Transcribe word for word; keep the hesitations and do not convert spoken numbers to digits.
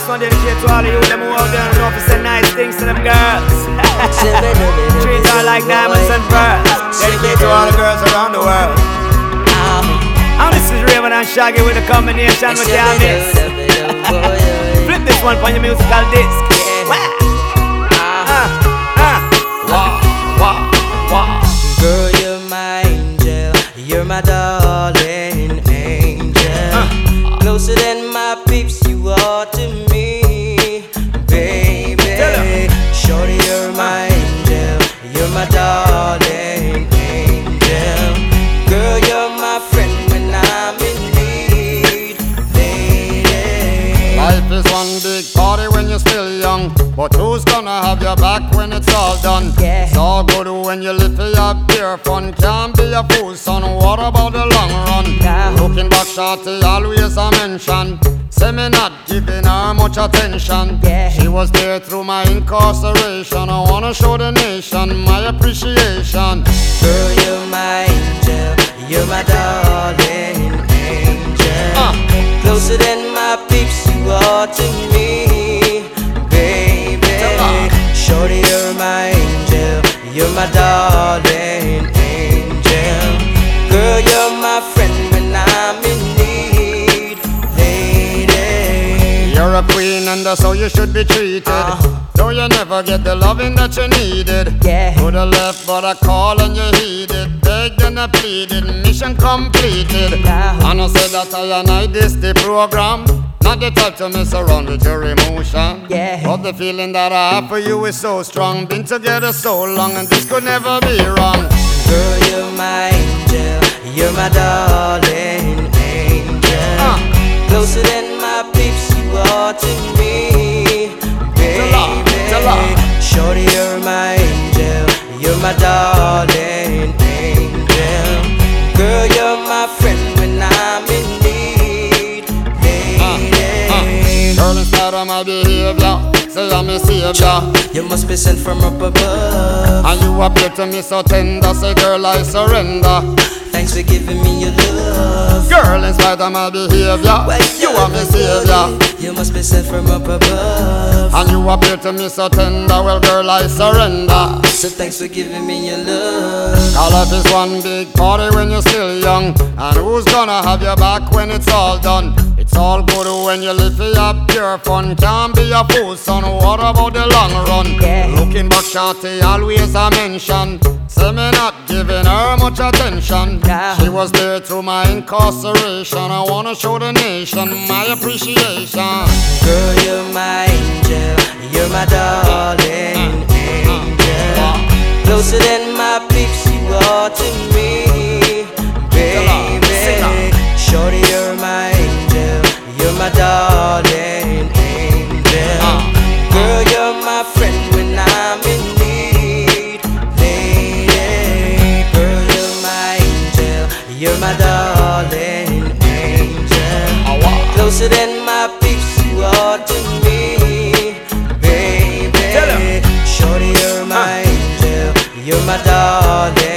This one dedicated to all of you, them who out there and know to say nice things to them girls. Treat her like diamonds and pearls. Dedicated to all the girls around the world. And this is Raven and Shaggy with the combination with your miss. Flip this one for your musical disc. Ah, ah, wah, wah, wah. Girl, you're my angel, you're my darling angel. uh. Closer than my peeps, you are to me, baby. Shorty, you're my angel, you're my darling angel. Girl, you're my friend when I'm in need, lady. Life is one big party when you're still young, but who's gonna have your back when it's all done? Yeah. It's all good when you live for your pure fun. Can't be a fool, son, what about the long run? Nah. Looking back, shorty, always a mention. Say me not giving her much attention. Yeah. She was there through my incarceration. I wanna show the nation my appreciation. Girl, you're my angel, you're my darling angel. uh. Closer than my peeps, you are to me, baby. Shorty, you're my angel, you're my darling angel. Girl, you're my friend when I'm in need, lady. You're a queen and that's how you should be treated. uh-huh. Though you never get the loving that you needed. Yeah. Could have left but I call and you heeded. Begged and I pleaded, mission completed. Nah. And I said that I and I this the program. Not the type to mess around with your emotion. Yeah. But the feeling that I have for you is so strong. Been together so long and this could never be wrong. Girl, you're my angel, you're my darling angel. uh. Closer than my peeps, you are to me, baby. Tell her. Shorty, you're my angel, you're my darling angel. Girl, you're my friend when I'm in need, lady. Girl, in spite of my behavior, say I'm a savior. You must be sent from up above. And you appear to me so tender. Say girl, I surrender. Thanks for giving me your love. Girl, in spite of my behavior, you are my savior. You must be sent from up above. And you appear to me so tender. Well, girl, I surrender. So thanks for giving me your love. Our life is one big party when you're still young. And who's gonna have your back when it's all done? It's all good when you live for your pure fun. Can't be a fool, son, what about the long run? Yeah. Looking back, shorty, always a mention. Say me not giving her much attention. Nah. She was there through my incarceration. I wanna show the nation my appreciation. Girl, you're my angel, you're my darling angel. Closer than my peeps, you are to me, baby. Shorty, you're my angel, you're my darling angel. Girl, you're my friend when I'm in need, lady. Girl, you're my angel, you're my darling angel. Closer than my peeps, you are to me, baby. Shorty, you're my angel, you're my darling